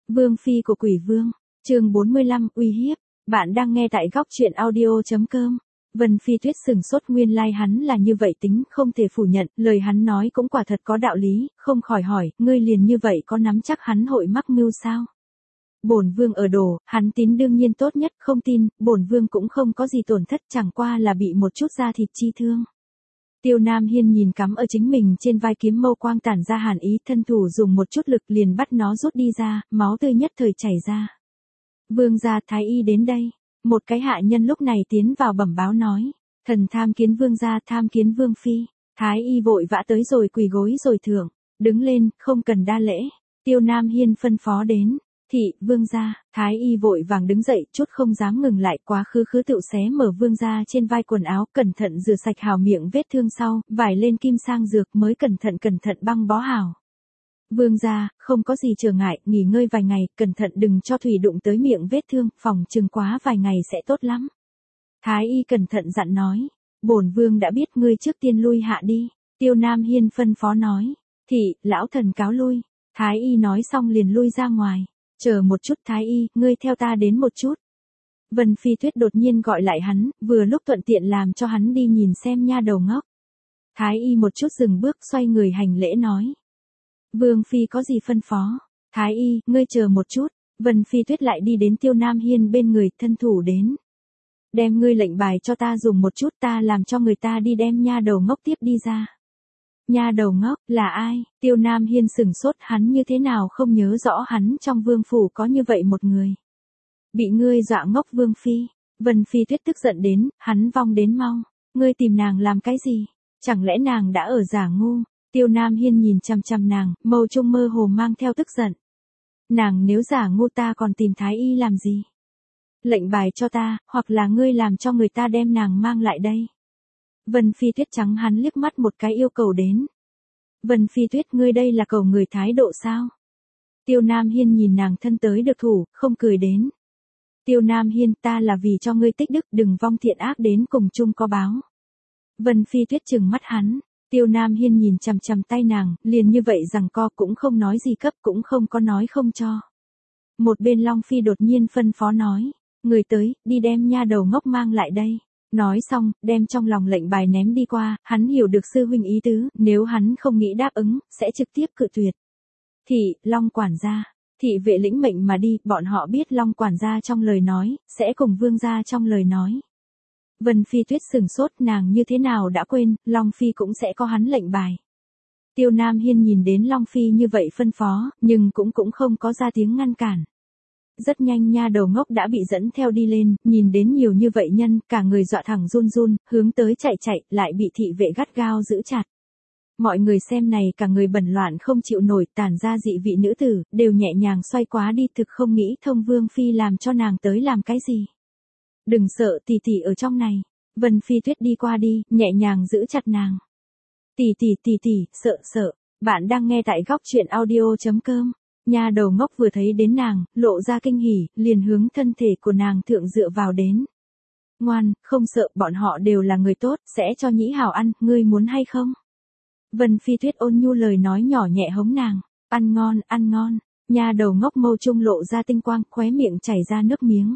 Vương phi của quỷ vương, chương 45, uy hiếp. Bạn đang nghe tại góc truyện audio.com. Vân Phi Tuyết sừng sốt, nguyên lai hắn là như vậy tính, không thể phủ nhận, lời hắn nói cũng quả thật có đạo lý, không khỏi hỏi, ngươi liền như vậy có nắm chắc hắn hội mắc mưu sao? Bổn vương ở đồ, hắn tín đương nhiên tốt nhất, không tin, bổn vương cũng không có gì tổn thất, chẳng qua là bị một chút da thịt chi thương. Tiêu Nam Hiên nhìn cắm ở chính mình trên vai kiếm mâu quang tản ra hàn ý, thân thủ dùng một chút lực liền bắt nó rút đi ra, máu tươi nhất thời chảy ra. Vương gia, thái y đến đây. Một cái hạ nhân lúc này tiến vào bẩm báo nói, thần tham kiến vương gia, tham kiến vương phi. Thái y vội vã tới rồi, quỳ gối rồi thưởng, đứng lên, không cần đa lễ. Tiêu Nam Hiên phân phó đến, thị, vương gia. Thái y vội vàng đứng dậy, chút không dám ngừng lại, quá khứ tựu xé mở vương gia trên vai quần áo, cẩn thận rửa sạch hào miệng vết thương sau, vải lên kim sang dược mới cẩn thận băng bó hào. Vương gia, không có gì trở ngại, nghỉ ngơi vài ngày, cẩn thận đừng cho thủy đụng tới miệng vết thương, phòng chừng quá vài ngày sẽ tốt lắm. Thái y cẩn thận dặn nói, bổn vương đã biết, ngươi trước tiên lui hạ đi. Tiêu Nam Hiên phân phó nói, thị, lão thần cáo lui. Thái y nói xong liền lui ra ngoài. Chờ một chút thái y, ngươi theo ta đến một chút. Vân Phi Tuyết đột nhiên gọi lại hắn, vừa lúc thuận tiện làm cho hắn đi nhìn xem nha đầu ngốc. Thái y một chút dừng bước, xoay người hành lễ nói. Vương phi có gì phân phó? Thái y, ngươi chờ một chút. Vân Phi Tuyết lại đi đến Tiêu Nam Hiên bên người, thân thủ đến. Đem ngươi lệnh bài cho ta dùng một chút, ta làm cho người ta đi đem nha đầu ngốc tiếp đi ra. Nha đầu ngốc, là ai? Tiêu Nam Hiên sừng sốt, hắn như thế nào không nhớ rõ hắn trong vương phủ có như vậy một người. Bị ngươi dọa ngốc vương phi. Vân Phi Tuyết tức giận đến, hắn vong đến mau. Ngươi tìm nàng làm cái gì? Chẳng lẽ nàng đã ở giả ngu? Tiêu Nam Hiên nhìn chằm chằm nàng, mâu trung mơ hồ mang theo tức giận. Nàng nếu giả ngu ta còn tìm thái y làm gì? Lệnh bài cho ta, hoặc là ngươi làm cho người ta đem nàng mang lại đây. Vân Phi Tuyết trắng hắn liếc mắt một cái, yêu cầu đến. Vân Phi Tuyết, ngươi đây là cầu người thái độ sao? Tiêu Nam Hiên nhìn nàng thân tới được thủ, không cười đến. Tiêu Nam Hiên, ta là vì cho ngươi tích đức, đừng vong thiện ác, đến cùng chung có báo. Vân Phi Tuyết trừng mắt hắn. Tiêu Nam Hiên nhìn chằm chằm tay nàng, liền như vậy rằng co, cũng không nói gì cấp, cũng không có nói không cho. Một bên Long Phi đột nhiên phân phó nói, người tới, đi đem nha đầu ngốc mang lại đây. Nói xong, đem trong lòng lệnh bài ném đi qua, hắn hiểu được sư huynh ý tứ, nếu hắn không nghĩ đáp ứng, sẽ trực tiếp cự tuyệt. Thị, Long quản gia, thị vệ lĩnh mệnh mà đi, bọn họ biết Long quản gia trong lời nói, sẽ cùng vương gia trong lời nói. Vân Phi Tuyết sừng sốt, nàng như thế nào đã quên, Long Phi cũng sẽ có hắn lệnh bài. Tiêu Nam Hiên nhìn đến Long Phi như vậy phân phó, nhưng cũng không có ra tiếng ngăn cản. Rất nhanh nha đầu ngốc đã bị dẫn theo đi lên, nhìn đến nhiều như vậy nhân, cả người dọa thẳng run, hướng tới chạy, lại bị thị vệ gắt gao giữ chặt. Mọi người xem này cả người bẩn loạn không chịu nổi, tản ra dị vị nữ tử, đều nhẹ nhàng xoay quá đi, thực không nghĩ thông Vương Phi làm cho nàng tới làm cái gì. Đừng sợ, tỷ tỷ ở trong này. Vân Phi Tuyết đi qua đi, nhẹ nhàng giữ chặt nàng. Tỷ tỷ, sợ. Bạn đang nghe tại góc truyện audio.com. Nha đầu ngốc vừa thấy đến nàng, lộ ra kinh hỉ, liền hướng thân thể của nàng thượng dựa vào đến. Ngoan, không sợ, bọn họ đều là người tốt, sẽ cho nhĩ hảo ăn, ngươi muốn hay không? Vân Phi Tuyết ôn nhu lời nói nhỏ nhẹ hống nàng. Ăn ngon. Nha đầu ngốc mâu trung lộ ra tinh quang, khóe miệng chảy ra nước miếng.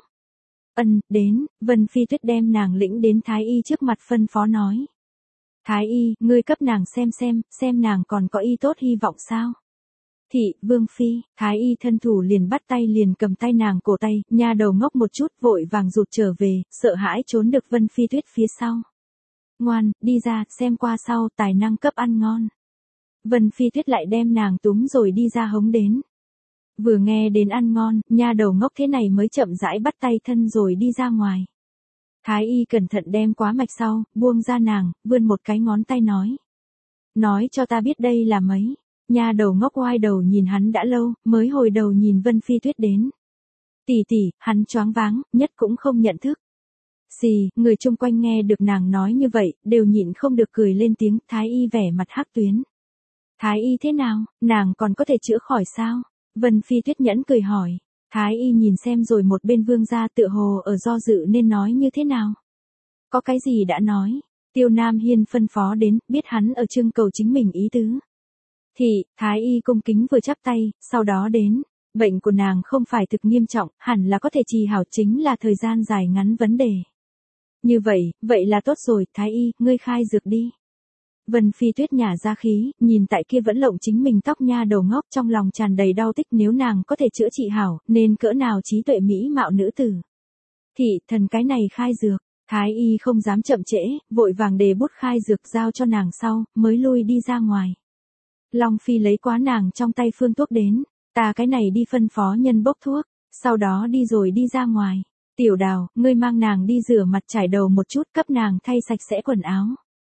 Đến, Vân Phi Tuyết đem nàng lĩnh đến thái y trước mặt, phân phó nói. Thái y, ngươi cấp nàng xem nàng còn có y tốt hy vọng sao? Thị, Vương Phi, thái y thân thủ liền bắt tay, liền cầm tay nàng cổ tay, nha đầu ngốc một chút vội vàng rụt trở về, sợ hãi trốn được Vân Phi Tuyết phía sau. Ngoan, đi ra, xem qua sau, tài năng cấp ăn ngon. Vân Phi Tuyết lại đem nàng túm rồi đi ra hống đến. Vừa nghe đến ăn ngon, nha đầu ngốc thế này mới chậm rãi bắt tay thân rồi đi ra ngoài. Thái y cẩn thận đem quá mạch sau, buông ra nàng, vươn một cái ngón tay nói. Nói cho ta biết đây là mấy. Nha đầu ngốc oai đầu nhìn hắn đã lâu, mới hồi đầu nhìn Vân Phi Tuyết đến. Tỷ, hắn choáng váng, nhất cũng không nhận thức. Xì, người chung quanh nghe được nàng nói như vậy, đều nhịn không được cười lên tiếng, thái y vẻ mặt hắc tuyến. Thái y thế nào, nàng còn có thể chữa khỏi sao? Vân Phi Tuyết nhẫn cười hỏi. Thái y nhìn xem rồi một bên vương gia tựa hồ ở do dự nên nói như thế nào. Có cái gì đã nói. Tiêu Nam Hiên phân phó đến, biết hắn ở trưng cầu chính mình ý tứ. Thị, thái y cung kính vừa chắp tay, sau đó đến. Bệnh của nàng không phải thực nghiêm trọng, hẳn là có thể trì hảo, chính là thời gian dài ngắn vấn đề. Như vậy là tốt rồi, thái y, ngươi khai dược đi. Vân Phi Tuyết nhả ra khí, nhìn tại kia vẫn lộng chính mình tóc nha đầu ngốc, trong lòng tràn đầy đau tích, nếu nàng có thể chữa trị hảo, nên cỡ nào trí tuệ mỹ mạo nữ tử. Thị thần cái này khai dược, thái y không dám chậm trễ, vội vàng đề bút khai dược giao cho nàng sau, mới lui đi ra ngoài. Long Phi lấy quá nàng trong tay phương thuốc đến, ta cái này đi phân phó nhân bốc thuốc, sau đó đi rồi đi ra ngoài. Tiểu Đào, ngươi mang nàng đi rửa mặt trải đầu một chút, cấp nàng thay sạch sẽ quần áo.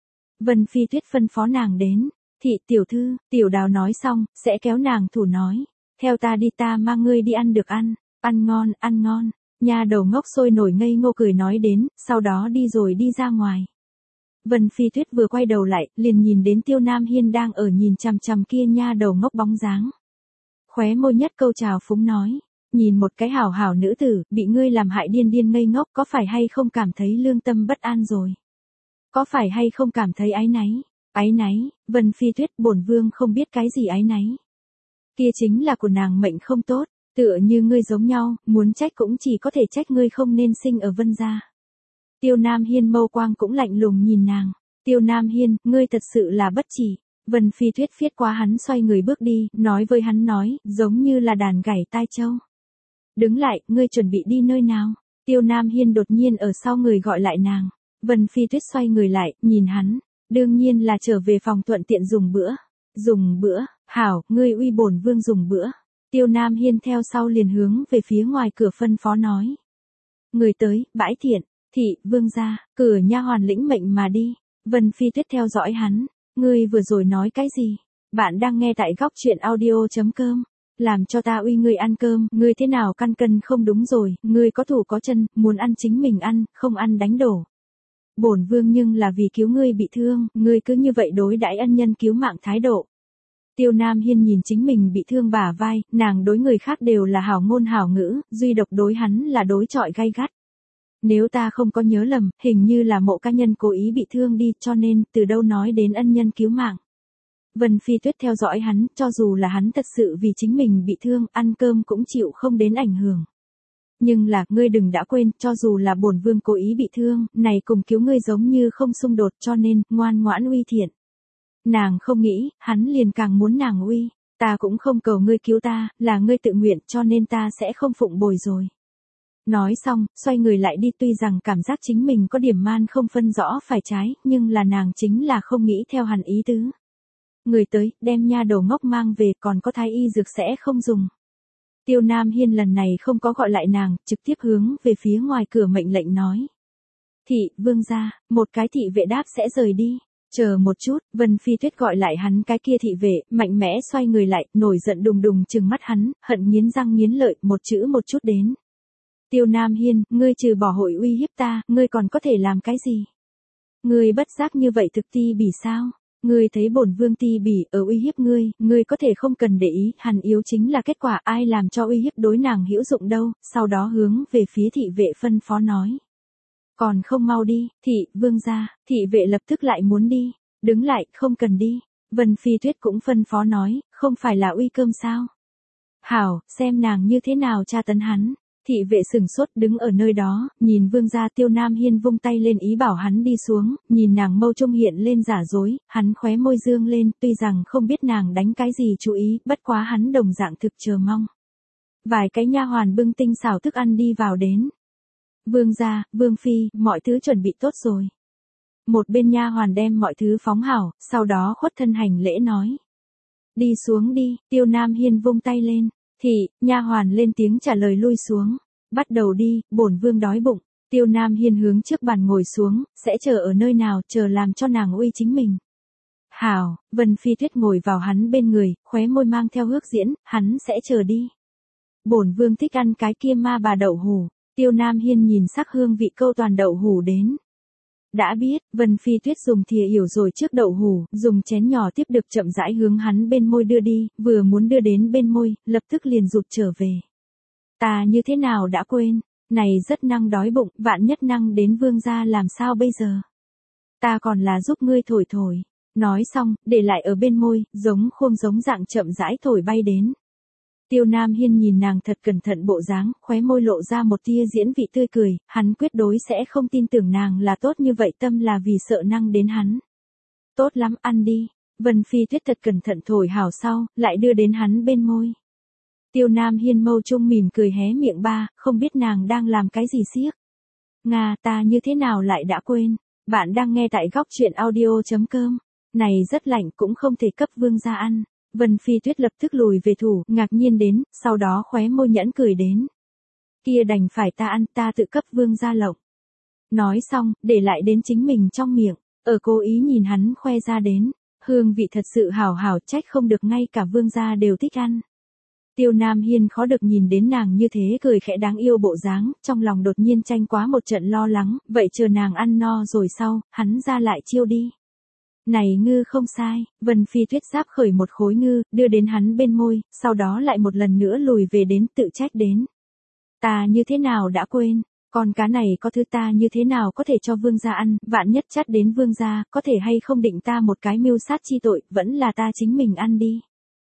Vân Phi Tuyết phân phó nàng đến. Thị tiểu thư, Tiểu Đào nói xong, sẽ kéo nàng thủ nói. Theo ta đi, ta mang ngươi đi ăn được ăn. Ăn ngon, ăn ngon. Nha đầu ngốc sôi nổi ngây ngô cười nói đến, sau đó đi rồi đi ra ngoài. Vân Phi Tuyết vừa quay đầu lại, liền nhìn đến Tiêu Nam Hiên đang ở nhìn chằm chằm kia nha đầu ngốc bóng dáng. Khóe môi nhất câu chào phúng nói. Nhìn một cái hảo hảo nữ tử, bị ngươi làm hại điên điên ngây ngốc, có phải hay không cảm thấy lương tâm bất an rồi? Có phải hay không cảm thấy áy náy? Áy náy, Vân Phi Tuyết, bổn vương không biết cái gì áy náy. Kia chính là của nàng mệnh không tốt, tựa như ngươi giống nhau, muốn trách cũng chỉ có thể trách ngươi không nên sinh ở Vân gia. Tiêu Nam Hiên mâu quang cũng lạnh lùng nhìn nàng. Tiêu Nam Hiên, ngươi thật sự là bất chỉ. Vân Phi Tuyết phiết qua hắn xoay người bước đi, nói với hắn nói, giống như là đàn gảy tai châu. Đứng lại, ngươi chuẩn bị đi nơi nào? Tiêu Nam Hiên đột nhiên ở sau người gọi lại nàng. Vân Phi Tuyết xoay người lại, nhìn hắn. Đương nhiên là trở về phòng thuận tiện dùng bữa. Dùng bữa, hảo, ngươi uy bổn vương dùng bữa. Tiêu Nam Hiên theo sau liền hướng về phía ngoài cửa phân phó nói. Người tới, bãi thiện, thị, vương gia, cửa nha hoàn lĩnh mệnh mà đi. Vân Phi Tuyết theo dõi hắn. Ngươi vừa rồi nói cái gì? Bạn đang nghe tại góc truyện audio.com. Làm cho ta uy ngươi ăn cơm, ngươi thế nào căn cân không đúng rồi, ngươi có thủ có chân, muốn ăn chính mình ăn, không ăn đánh đổ. Bổn vương nhưng là vì cứu ngươi bị thương, ngươi cứ như vậy đối đãi ân nhân cứu mạng thái độ. Tiêu Nam Hiên nhìn chính mình bị thương bả vai, nàng đối người khác đều là hảo ngôn hảo ngữ, duy độc đối hắn là đối chọi gay gắt. Nếu ta không có nhớ lầm, hình như là Mộ ca nhân cố ý bị thương đi, cho nên, từ đâu nói đến ân nhân cứu mạng. Vân Phi Tuyết theo dõi hắn, cho dù là hắn thật sự vì chính mình bị thương, ăn cơm cũng chịu không đến ảnh hưởng. Nhưng là, ngươi đừng đã quên, cho dù là bổn vương cố ý bị thương, này cùng cứu ngươi giống như không xung đột, cho nên, ngoan ngoãn uy thiện. Nàng không nghĩ, hắn liền càng muốn nàng uy. Ta cũng không cầu ngươi cứu ta, là ngươi tự nguyện, cho nên ta sẽ không phụng bồi rồi. Nói xong, xoay người lại đi, tuy rằng cảm giác chính mình có điểm man không phân rõ phải trái, nhưng là nàng chính là không nghĩ theo hắn ý tứ. Người tới, đem nha đầu ngốc mang về, còn có thái y dược sẽ không dùng. Tiêu Nam Hiên lần này không có gọi lại nàng, trực tiếp hướng về phía ngoài cửa mệnh lệnh nói. Thị, vương gia, một cái thị vệ đáp sẽ rời đi. Chờ một chút, Vân Phi Tuyết gọi lại hắn cái kia thị vệ, mạnh mẽ xoay người lại, nổi giận đùng đùng trừng mắt hắn, hận nghiến răng nghiến lợi, một chữ một chút đến. Tiêu Nam Hiên, ngươi trừ bỏ hội uy hiếp ta, ngươi còn có thể làm cái gì? Ngươi bất giác như vậy thực ti bỉ sao? Ngươi thấy bổn vương ti bỉ ở uy hiếp ngươi có thể không cần để ý, hẳn yếu chính là kết quả, ai làm cho uy hiếp đối nàng hữu dụng đâu, sau đó hướng về phía thị vệ phân phó nói. Còn không mau đi, thị, vương gia, thị vệ lập tức lại muốn đi, đứng lại, không cần đi. Vân Phi Tuyết cũng phân phó nói, không phải là uy cơm sao? Hảo, xem nàng như thế nào tra tấn hắn. Thị vệ sừng sốt đứng ở nơi đó, nhìn vương gia. Tiêu Nam Hiên vung tay lên ý bảo hắn đi xuống, nhìn nàng mâu trung hiện lên giả dối, hắn khóe môi dương lên, tuy rằng không biết nàng đánh cái gì chú ý, bất quá hắn đồng dạng thực chờ mong. Vài cái nha hoàn bưng tinh xảo thức ăn đi vào đến. Vương gia, vương phi, mọi thứ chuẩn bị tốt rồi. Một bên nha hoàn đem mọi thứ phóng hảo, sau đó khuất thân hành lễ nói. Đi xuống đi, Tiêu Nam Hiên vung tay lên. Thị, nha hoàn lên tiếng trả lời lui xuống. Bắt đầu đi, bổn vương đói bụng. Tiêu Nam Hiên hướng trước bàn ngồi xuống, sẽ chờ ở nơi nào, chờ làm cho nàng uy chính mình. Hảo, Vân Phi Tuyết ngồi vào hắn bên người, khóe môi mang theo hước diễn, hắn sẽ chờ đi. Bổn vương thích ăn cái kia ma bà đậu hủ. Tiêu Nam Hiên nhìn sắc hương vị câu toàn đậu hủ đến. Đã biết, Vân Phi Tuyết dùng thìa hiểu rồi trước đậu hủ, dùng chén nhỏ tiếp được chậm rãi hướng hắn bên môi đưa đi, vừa muốn đưa đến bên môi, lập tức liền rụt trở về. Ta như thế nào đã quên, này rất năng đói bụng, vạn nhất năng đến vương gia làm sao bây giờ? Ta còn là giúp ngươi thổi thổi. Nói xong, để lại ở bên môi, giống khôm giống dạng chậm rãi thổi bay đến. Tiêu Nam Hiên nhìn nàng thật cẩn thận bộ dáng, khóe môi lộ ra một tia diễn vị tươi cười, hắn quyết đối sẽ không tin tưởng nàng là tốt như vậy, tâm là vì sợ năng đến hắn. Tốt lắm, ăn đi. Vân Phi Tuyết thật cẩn thận thổi hảo sau, lại đưa đến hắn bên môi. Tiêu Nam Hiên mâu trung mỉm cười hé miệng ba, không biết nàng đang làm cái gì xiếc. Nga, ta như thế nào lại đã quên. Bạn đang nghe tại góc truyện audio.com. Này rất lạnh cũng không thể cấp vương gia ăn. Vân Phi Tuyết lập tức lùi về thủ, ngạc nhiên đến, sau đó khóe môi nhẫn cười đến. Kia đành phải ta ăn, ta tự cấp vương gia lộng. Nói xong, để lại đến chính mình trong miệng, ở cố ý nhìn hắn khoe ra đến. Hương vị thật sự hảo hảo, trách không được ngay cả vương gia đều thích ăn. Tiêu Nam Hiên khó được nhìn đến nàng như thế cười khẽ đáng yêu bộ dáng, trong lòng đột nhiên tranh quá một trận lo lắng, vậy chờ nàng ăn no rồi sau, hắn ra lại chiêu đi. Này ngư không sai, Vân Phi Tuyết giáp khởi một khối ngư, đưa đến hắn bên môi, sau đó lại một lần nữa lùi về đến tự trách đến. Ta như thế nào đã quên, con cá này có thứ ta như thế nào có thể cho vương gia ăn, vạn nhất chắt đến vương gia, có thể hay không định ta một cái mưu sát chi tội, vẫn là ta chính mình ăn đi.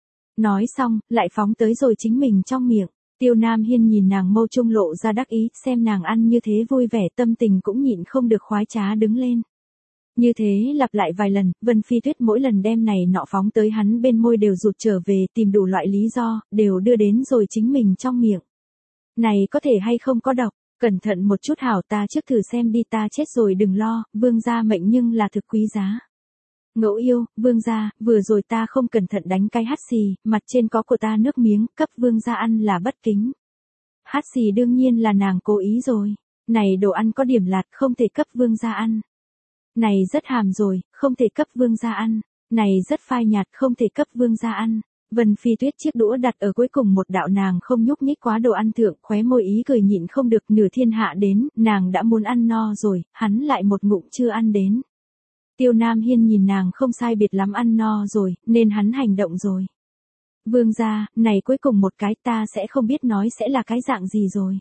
Nói xong, lại phóng tới rồi chính mình trong miệng. Tiêu Nam Hiên nhìn nàng mâu trung lộ ra đắc ý, xem nàng ăn như thế vui vẻ, tâm tình cũng nhịn không được khoái trá đứng lên. Như thế lặp lại vài lần, Vân Phi Tuyết mỗi lần đem này nọ phóng tới hắn bên môi đều rụt trở về, tìm đủ loại lý do, đều đưa đến rồi chính mình trong miệng. Này có thể hay không có độc, cẩn thận một chút hảo, ta trước thử xem đi, ta chết rồi đừng lo, vương gia mệnh nhưng là thực quý giá. Ngẫu yêu, vương gia, vừa rồi ta không cẩn thận đánh cái hắt xì, mặt trên có của ta nước miếng, cấp vương gia ăn là bất kính. Hắt xì đương nhiên là nàng cố ý rồi. Này đồ ăn có điểm lạt, không thể cấp vương gia ăn. Này rất hàm rồi, không thể cấp vương gia ăn. Này rất phai nhạt, không thể cấp vương gia ăn. Vân Phi Tuyết chiếc đũa đặt ở cuối cùng một đạo, nàng không nhúc nhích quá đồ ăn thượng, khóe môi ý cười nhịn không được, nửa thiên hạ đến, nàng đã muốn ăn no rồi, hắn lại một ngụm chưa ăn đến. Tiêu Nam Hiên nhìn nàng không sai biệt lắm ăn no rồi, nên hắn hành động rồi. Vương gia, này cuối cùng một cái ta sẽ không biết nói sẽ là cái dạng gì rồi.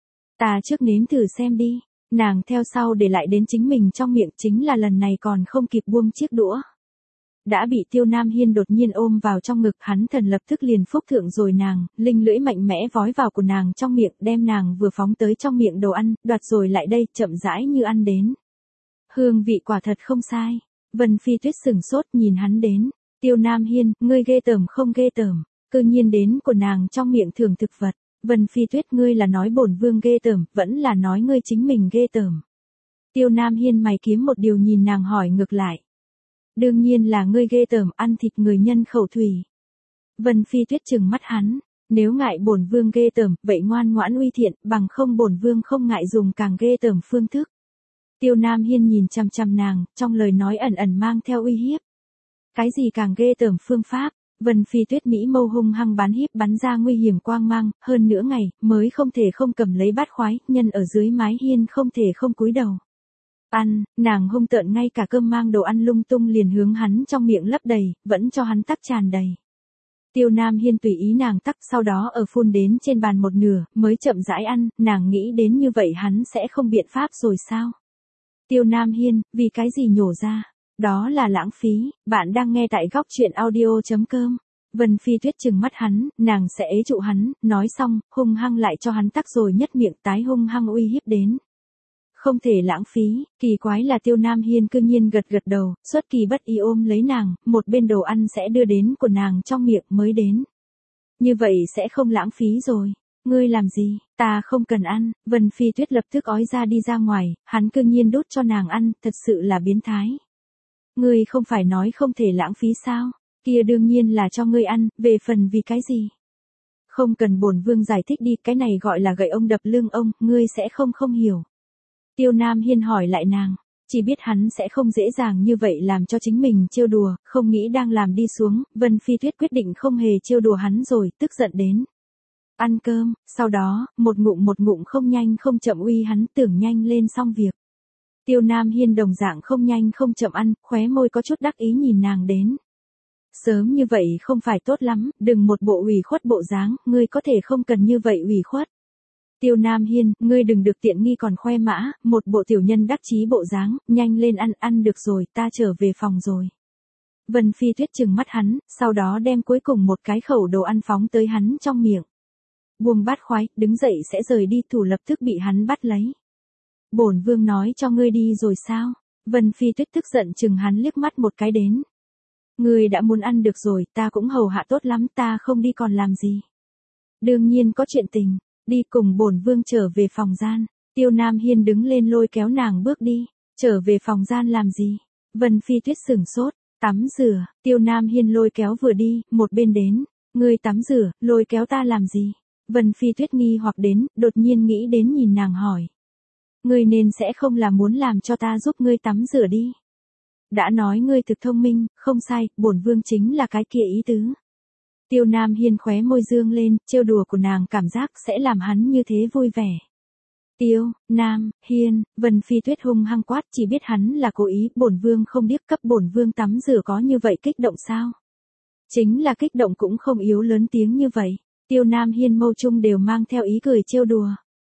Ta trước nếm thử xem đi. Nàng theo sau để lại đến chính mình trong miệng, chính là lần này còn không kịp buông chiếc đũa. Đã bị Tiêu Nam Hiên đột nhiên ôm vào trong ngực, hắn thần lập tức liền phúc thượng rồi nàng, linh lưỡi mạnh mẽ vói vào của nàng trong miệng, đem nàng vừa phóng tới trong miệng đồ ăn, đoạt rồi lại đây, chậm rãi như ăn đến. Hương vị quả thật không sai. Vân Phi Tuyết sửng sốt nhìn hắn đến. Tiêu Nam Hiên, ngươi ghê tởm không ghê tởm, cư nhiên đến của nàng trong miệng thưởng thực vật. Vân Phi Tuyết, ngươi là nói bổn vương ghê tởm, vẫn là nói ngươi chính mình ghê tởm. Tiêu Nam Hiên mày kiếm một điều nhìn nàng hỏi ngược lại. Đương nhiên là ngươi ghê tởm, ăn thịt người nhân khẩu thủy. Vân Phi Tuyết trừng mắt hắn, nếu ngại bổn vương ghê tởm, vậy ngoan ngoãn uy thiện, bằng không bổn vương không ngại dùng càng ghê tởm phương thức. Tiêu Nam Hiên nhìn chằm chằm nàng, trong lời nói ẩn ẩn mang theo uy hiếp. Cái gì càng ghê tởm phương pháp? Vân Phi Tuyết mỹ mâu hung hăng bắn ra nguy hiểm quang mang, hơn nửa ngày, mới không thể không cầm lấy bát khoái, nhân ở dưới mái hiên không thể không cúi đầu. Ăn, nàng hung tợn ngay cả cơm mang đồ ăn lung tung liền hướng hắn trong miệng lấp đầy, vẫn cho hắn tắc tràn đầy. Tiêu Nam Hiên tùy ý nàng tắc, sau đó ở phun đến trên bàn một nửa, mới chậm rãi ăn, nàng nghĩ đến như vậy hắn sẽ không biện pháp rồi sao? Tiêu Nam Hiên, vì cái gì nhổ ra? Đó là lãng phí, bạn đang nghe tại góc truyện audio.com. Vân Phi Tuyết trừng mắt hắn, nàng sẽ ế trụ hắn, nói xong, hung hăng lại cho hắn tắc rồi nhất miệng tái hung hăng uy hiếp đến. Không thể lãng phí, kỳ quái là Tiêu Nam Hiên cư nhiên gật gật đầu, xuất kỳ bất ý ôm lấy nàng, một bên đồ ăn sẽ đưa đến của nàng trong miệng mới đến. Như vậy sẽ không lãng phí rồi. Ngươi làm gì, ta không cần ăn. Vân Phi Tuyết lập tức ói ra đi ra ngoài, hắn cư nhiên đút cho nàng ăn, thật sự là biến thái. Ngươi không phải nói không thể lãng phí sao, kia đương nhiên là cho ngươi ăn, về phần vì cái gì. Không cần bổn vương giải thích đi, cái này gọi là gậy ông đập lưng ông, ngươi sẽ không hiểu. Tiêu Nam Hiên hỏi lại nàng, chỉ biết hắn sẽ không dễ dàng như vậy làm cho chính mình trêu đùa, không nghĩ đang làm đi xuống, Vân Phi Tuyết quyết định không hề trêu đùa hắn rồi, tức giận đến. Ăn cơm, sau đó, một ngụm không nhanh không chậm uy hắn, tưởng nhanh lên xong việc. Tiêu Nam Hiên đồng dạng không nhanh không chậm ăn, khóe môi có chút đắc ý nhìn nàng đến. Sớm như vậy không phải tốt lắm, đừng một bộ ủy khuất bộ dáng, ngươi có thể không cần như vậy ủy khuất. Tiêu Nam Hiên, ngươi đừng được tiện nghi còn khoe mã, một bộ tiểu nhân đắc chí bộ dáng, nhanh lên ăn được rồi, ta trở về phòng rồi. Vân Phi Tuyết trừng mắt hắn, sau đó đem cuối cùng một cái khẩu đồ ăn phóng tới hắn trong miệng. Buông bát khoái, đứng dậy sẽ rời đi, thủ lập tức bị hắn bắt lấy. Bổn vương nói cho ngươi đi rồi sao? Vân Phi Tuyết tức giận chừng hắn liếc mắt một cái đến. Ngươi đã muốn ăn được rồi, ta cũng hầu hạ tốt lắm, ta không đi còn làm gì. Đương nhiên có chuyện tình, đi cùng bổn vương trở về phòng gian. Tiêu Nam Hiên đứng lên lôi kéo nàng bước đi, trở về phòng gian làm gì? Vân Phi Tuyết sửng sốt, tắm rửa, Tiêu Nam Hiên lôi kéo vừa đi, một bên đến, ngươi tắm rửa, lôi kéo ta làm gì? Vân Phi Tuyết nghi hoặc đến, đột nhiên nghĩ đến nhìn nàng hỏi. Ngươi nên sẽ không là muốn làm cho ta giúp ngươi tắm rửa đi. Đã nói ngươi thực thông minh, không sai, bổn vương chính là cái kia ý tứ. Tiêu Nam Hiên khóe môi dương lên, trêu đùa của nàng cảm giác sẽ làm hắn như thế vui vẻ. Tiêu, Nam, Hiên, Vân Phi Tuyết hung hăng quát, chỉ biết hắn là cố ý, bổn vương không điếc, cấp bổn vương tắm rửa có như vậy kích động sao? Chính là kích động cũng không yếu lớn tiếng như vậy. Tiêu Nam Hiên mâu trung đều mang theo ý cười trêu đùa.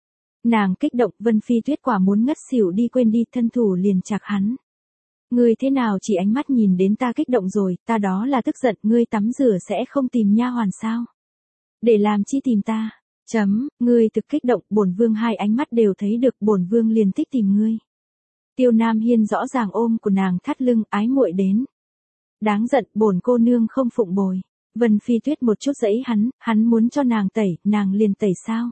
Nàng kích động, Vân Phi Tuyết quả muốn ngất xỉu đi, quên đi, thân thủ liền chạc hắn. Ngươi thế nào chỉ ánh mắt nhìn đến ta kích động rồi, ta đó là tức giận, ngươi tắm rửa sẽ không tìm nha hoàn sao? Để làm chi tìm ta? Ngươi thực kích động, bổn vương hai ánh mắt đều thấy được, bổn vương liền thích tìm ngươi. Tiêu Nam Hiên rõ ràng ôm của nàng thắt lưng, ái muội đến. Đáng giận, bổn cô nương không phụng bồi. Vân Phi Tuyết một chút giãy hắn muốn cho nàng tẩy, nàng liền tẩy sao?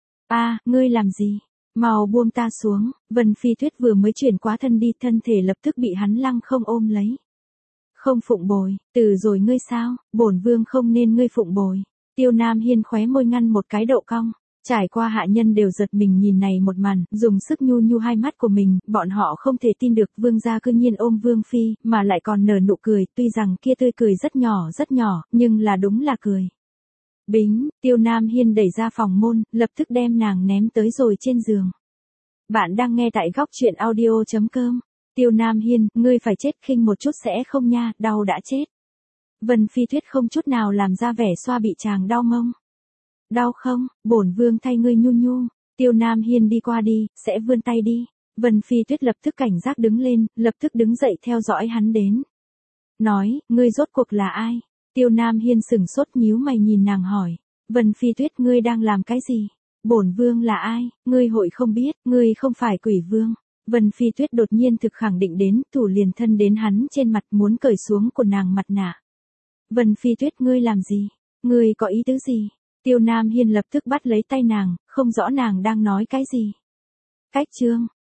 Ngươi làm gì? Mau buông ta xuống. Vân Phi Tuyết vừa mới chuyển quá thân đi, thân thể lập tức bị hắn lăng không ôm lấy. Không phụng bồi, từ rồi ngươi sao? Bổn vương không nên ngươi phụng bồi. Tiêu Nam Hiên khóe môi ngăn một cái độ cong. Trải qua hạ nhân đều giật mình nhìn này một màn, dùng sức nhu nhu hai mắt của mình, bọn họ không thể tin được vương gia cư nhiên ôm vương phi, mà lại còn nở nụ cười, tuy rằng kia tươi cười rất nhỏ, nhưng là đúng là cười. Bính, Tiêu Nam Hiên đẩy ra phòng môn, lập tức đem nàng ném tới rồi trên giường. Bạn đang nghe tại góc truyện audio.com. Tiêu Nam Hiên, ngươi phải chết, khinh một chút sẽ không nha, đau đã chết. Vân Phi Tuyết không chút nào làm ra vẻ xoa bị chàng đau mông. Đau không, bổn vương thay ngươi nhu nhu. Tiêu Nam Hiên đi qua đi, sẽ vươn tay đi. Vân Phi Tuyết lập tức cảnh giác đứng lên, lập tức đứng dậy theo dõi hắn đến. Nói, ngươi rốt cuộc là ai? Tiêu Nam Hiên sửng sốt nhíu mày nhìn nàng hỏi. Vân Phi Tuyết, ngươi đang làm cái gì? Bổn vương là ai? Ngươi hội không biết, ngươi không phải quỷ vương. Vân Phi Tuyết đột nhiên thực khẳng định đến, thủ liền thân đến hắn trên mặt muốn cởi xuống của nàng mặt nạ. Vân Phi Tuyết, ngươi làm gì? Ngươi có ý tứ gì? Tiêu Nam Hiên lập tức bắt lấy tay nàng, không rõ nàng đang nói cái gì. Cách chương,